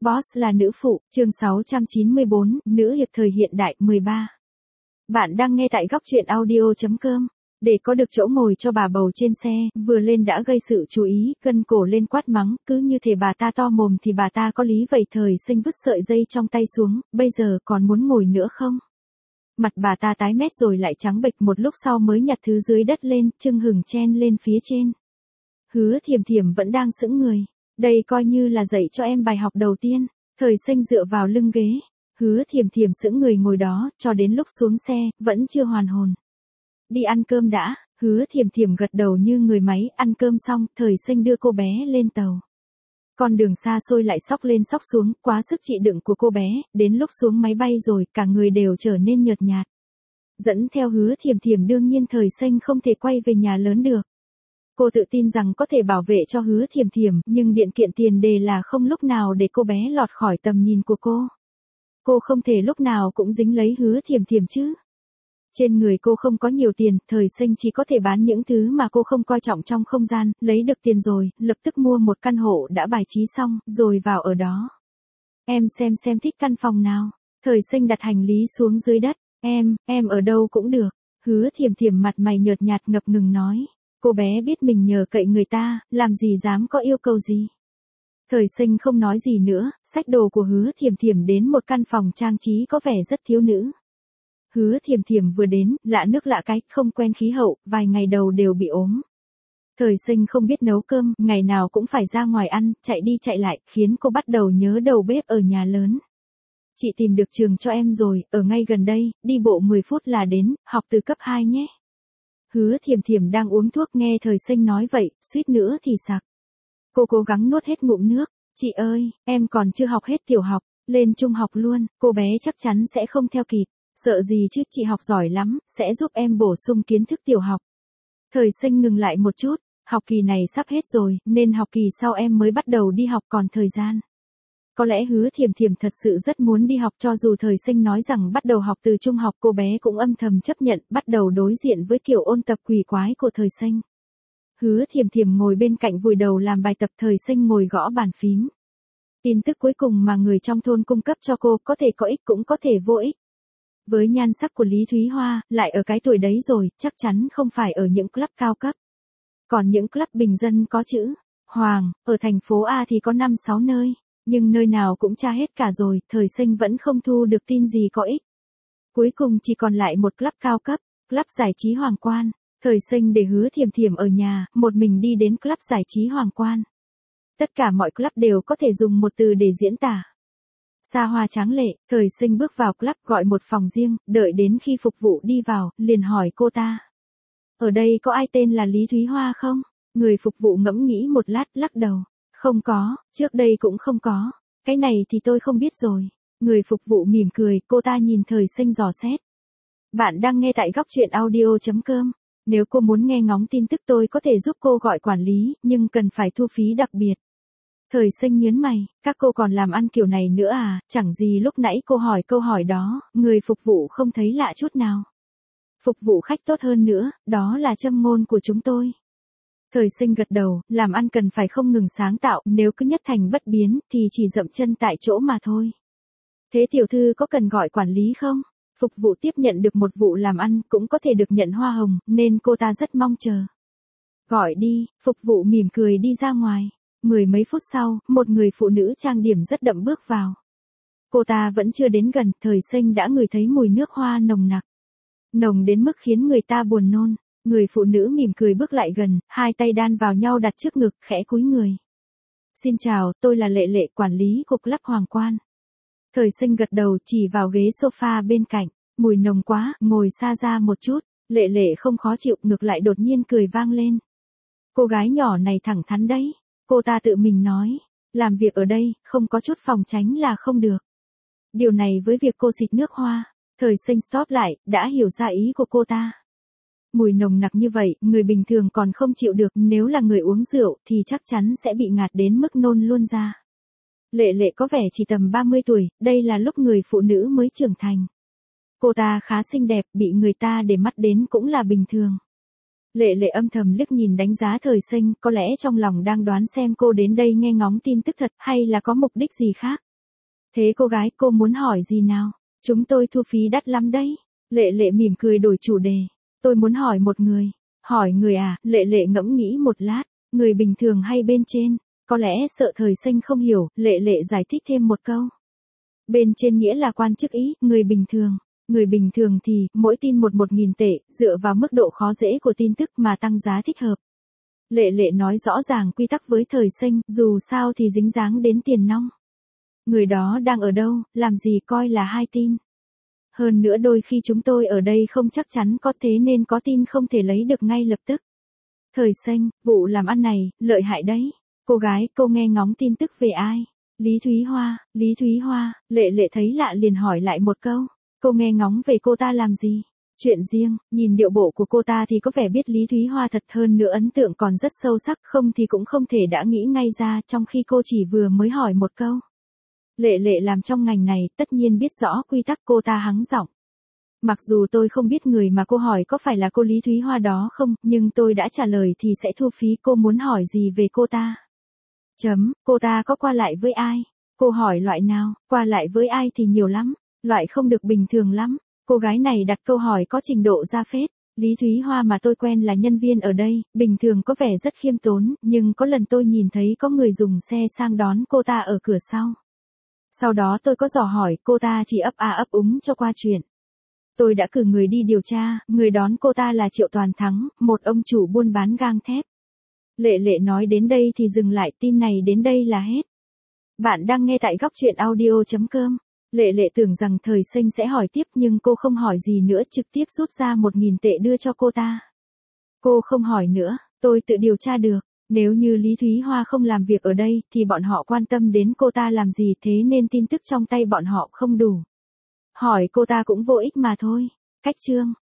Boss là nữ phụ, chương 694, nữ hiệp thời hiện đại 13. Bạn đang nghe tại góc truyện audio.com. Để có được chỗ ngồi cho bà bầu trên xe, vừa lên đã gây sự chú ý, cân cổ lên quát mắng, cứ như thể bà ta to mồm thì bà ta có lý vậy. Thời Sinh vứt sợi dây trong tay xuống, bây giờ còn muốn ngồi nữa không? Mặt bà ta tái mét rồi lại trắng bệch, một lúc sau mới nhặt thứ dưới đất lên, chưng hửng chen lên phía trên. Hứa Thiềm Thiềm vẫn đang sững người. Đây coi như là dạy cho em bài học đầu tiên. Thời Sinh dựa vào lưng ghế. Hứa Thiềm Thiềm sững người ngồi đó, cho đến lúc xuống xe, vẫn chưa hoàn hồn. Đi ăn cơm đã. Hứa Thiềm Thiềm gật đầu như người máy. Ăn cơm xong, Thời Sinh đưa cô bé lên tàu. Con đường xa xôi lại xóc lên xóc xuống, quá sức chịu đựng của cô bé. Đến lúc xuống máy bay rồi, cả người đều trở nên nhợt nhạt. Dẫn theo Hứa Thiềm Thiềm, đương nhiên Thời Sinh không thể quay về nhà lớn được. Cô tự tin rằng có thể bảo vệ cho Hứa Thiềm Thiềm, nhưng điện kiện tiền đề là không lúc nào để cô bé lọt khỏi tầm nhìn của cô. Cô không thể lúc nào cũng dính lấy Hứa Thiềm Thiềm chứ. Trên người cô không có nhiều tiền, Thời Sinh chỉ có thể bán những thứ mà cô không coi trọng trong không gian, lấy được tiền rồi, lập tức mua một căn hộ đã bài trí xong, rồi vào ở đó. Em xem thích căn phòng nào. Thời Sinh đặt hành lý xuống dưới đất. Em ở đâu cũng được. Hứa Thiềm Thiềm mặt mày nhợt nhạt ngập ngừng nói. Cô bé biết mình nhờ cậy người ta, làm gì dám có yêu cầu gì. Thời Sinh không nói gì nữa, xách đồ của Hứa Thiềm Thiềm đến một căn phòng trang trí có vẻ rất thiếu nữ. Hứa Thiềm Thiềm vừa đến, lạ nước lạ cái, không quen khí hậu, vài ngày đầu đều bị ốm. Thời Sinh không biết nấu cơm, ngày nào cũng phải ra ngoài ăn, chạy đi chạy lại, khiến cô bắt đầu nhớ đầu bếp ở nhà lớn. Chị tìm được trường cho em rồi, ở ngay gần đây, đi bộ 10 phút là đến, học từ cấp 2 nhé. Hứa Thiềm Thiềm đang uống thuốc, nghe Thời Sinh nói vậy, suýt nữa thì sặc. Cô cố gắng nuốt hết ngụm nước. Chị ơi, em còn chưa học hết tiểu học, lên trung học luôn, cô bé chắc chắn sẽ không theo kịp. Sợ gì chứ, chị học giỏi lắm, sẽ giúp em bổ sung kiến thức tiểu học. Thời Sinh ngừng lại một chút, học kỳ này sắp hết rồi, nên học kỳ sau em mới bắt đầu đi học, còn thời gian. Có lẽ Hứa Thiềm Thiềm thật sự rất muốn đi học, cho dù Thời Sinh nói rằng bắt đầu học từ trung học, cô bé cũng âm thầm chấp nhận, bắt đầu đối diện với kiểu ôn tập quỷ quái của Thời Sinh. Hứa Thiềm Thiềm ngồi bên cạnh vùi đầu làm bài tập, Thời Sinh ngồi gõ bàn phím. Tin tức cuối cùng mà người trong thôn cung cấp cho cô có thể có ích cũng có thể vô ích. Với nhan sắc của Lý Thúy Hoa, lại ở cái tuổi đấy rồi, chắc chắn không phải ở những club cao cấp. Còn những club bình dân có chữ Hoàng, ở thành phố A thì có 5-6 nơi. Nhưng nơi nào cũng tra hết cả rồi, Thời Sinh vẫn không thu được tin gì có ích. Cuối cùng chỉ còn lại một club cao cấp, club giải trí Hoàng Quan. Thời Sinh để Hứa Thiềm Thiềm ở nhà, một mình đi đến club giải trí Hoàng Quan. Tất cả mọi club đều có thể dùng một từ để diễn tả. Xa hoa tráng lệ. Thời Sinh bước vào club, gọi một phòng riêng, đợi đến khi phục vụ đi vào, liền hỏi cô ta. Ở đây có ai tên là Lý Thúy Hoa không? Người phục vụ ngẫm nghĩ một lát, lắc đầu. Không có, trước đây cũng không có. Cái này thì tôi không biết rồi. Người phục vụ mỉm cười, cô ta nhìn Thời Sinh dò xét. Bạn đang nghe tại góc truyện audio.com. Nếu cô muốn nghe ngóng tin tức tôi có thể giúp cô gọi quản lý, nhưng cần phải thu phí đặc biệt. Thời Sinh nhớn mày, các cô còn làm ăn kiểu này nữa à, chẳng gì lúc nãy cô hỏi câu hỏi đó, người phục vụ không thấy lạ chút nào. Phục vụ khách tốt hơn nữa, đó là châm ngôn của chúng tôi. Thời Sinh gật đầu, làm ăn cần phải không ngừng sáng tạo, nếu cứ nhất thành bất biến, thì chỉ dậm chân tại chỗ mà thôi. Thế tiểu thư có cần gọi quản lý không? Phục vụ tiếp nhận được một vụ làm ăn, cũng có thể được nhận hoa hồng, nên cô ta rất mong chờ. Gọi đi, phục vụ mỉm cười đi ra ngoài. 10 mấy phút sau, một người phụ nữ trang điểm rất đậm bước vào. Cô ta vẫn chưa đến gần, Thời Sinh đã ngửi thấy mùi nước hoa nồng nặc. Nồng đến mức khiến người ta buồn nôn. Người phụ nữ mỉm cười bước lại gần, hai tay đan vào nhau đặt trước ngực, khẽ cúi người. Xin chào, tôi là Lệ Lệ, quản lý của club Hoàng Quan. Thời Sinh gật đầu, chỉ vào ghế sofa bên cạnh. Mùi nồng quá, ngồi xa ra một chút. Lệ Lệ không khó chịu, ngược lại đột nhiên cười vang lên. Cô gái nhỏ này thẳng thắn đấy. Cô ta tự mình nói. Làm việc ở đây, không có chút phòng tránh là không được. Điều này với việc cô xịt nước hoa. Thời Sinh stop lại, đã hiểu ra ý của cô ta. Mùi nồng nặc như vậy, người bình thường còn không chịu được, nếu là người uống rượu thì chắc chắn sẽ bị ngạt đến mức nôn luôn ra. Lệ Lệ có vẻ chỉ tầm 30 tuổi, đây là lúc người phụ nữ mới trưởng thành. Cô ta khá xinh đẹp, bị người ta để mắt đến cũng là bình thường. Lệ Lệ âm thầm liếc nhìn đánh giá Thời Sinh, có lẽ trong lòng đang đoán xem cô đến đây nghe ngóng tin tức thật hay là có mục đích gì khác. Thế cô gái, cô muốn hỏi gì nào? Chúng tôi thu phí đắt lắm đấy. Lệ Lệ mỉm cười đổi chủ đề. Tôi muốn hỏi một người. Hỏi người à? Lệ Lệ ngẫm nghĩ một lát. Người bình thường hay bên trên? Có lẽ sợ Thời Xanh không hiểu, Lệ Lệ giải thích thêm một câu. Bên trên nghĩa là quan chức ý, người bình thường. Người bình thường thì, mỗi tin 1.000 tệ, dựa vào mức độ khó dễ của tin tức mà tăng giá thích hợp. Lệ Lệ nói rõ ràng quy tắc với Thời Xanh, dù sao thì dính dáng đến tiền nong. Người đó đang ở đâu, làm gì coi là hai tin. Hơn nữa đôi khi chúng tôi ở đây không chắc chắn có thế nên có tin không thể lấy được ngay lập tức. Thời Xanh, vụ làm ăn này, lợi hại đấy. Cô gái, cô nghe ngóng tin tức về ai? Lý Thúy Hoa, Lệ Lệ thấy lạ liền hỏi lại một câu. Cô nghe ngóng về cô ta làm gì? Chuyện riêng, nhìn điệu bộ của cô ta thì có vẻ biết Lý Thúy Hoa thật, hơn nữa ấn tượng còn rất sâu sắc, không thì cũng không thể đã nghĩ ngay ra trong khi cô chỉ vừa mới hỏi một câu. Lệ Lệ làm trong ngành này, tất nhiên biết rõ quy tắc, cô ta hắng giọng. Mặc dù tôi không biết người mà cô hỏi có phải là cô Lý Thúy Hoa đó không, nhưng tôi đã trả lời thì sẽ thu phí. Cô muốn hỏi gì về cô ta? Cô ta có qua lại với ai? Cô hỏi loại nào? Qua lại với ai thì nhiều lắm, loại không được bình thường lắm. Cô gái này đặt câu hỏi có trình độ ra phết. Lý Thúy Hoa mà tôi quen là nhân viên ở đây, bình thường có vẻ rất khiêm tốn, nhưng có lần tôi nhìn thấy có người dùng xe sang đón cô ta ở cửa sau. Sau đó tôi có dò hỏi, cô ta chỉ ấp a ấp úng cho qua chuyện. Tôi đã cử người đi điều tra, người đón cô ta là Triệu Toàn Thắng, một ông chủ buôn bán gang thép. Lệ Lệ nói đến đây thì dừng lại, tin này đến đây là hết. Bạn đang nghe tại góc chuyện audio.com. Lệ Lệ tưởng rằng Thời Xanh sẽ hỏi tiếp nhưng cô không hỏi gì nữa, trực tiếp rút ra 1.000 tệ đưa cho cô ta. Cô không hỏi nữa, tôi tự điều tra được. Nếu như Lý Thúy Hoa không làm việc ở đây thì bọn họ quan tâm đến cô ta làm gì, thế nên tin tức trong tay bọn họ không đủ. Hỏi cô ta cũng vô ích mà thôi. Cách chương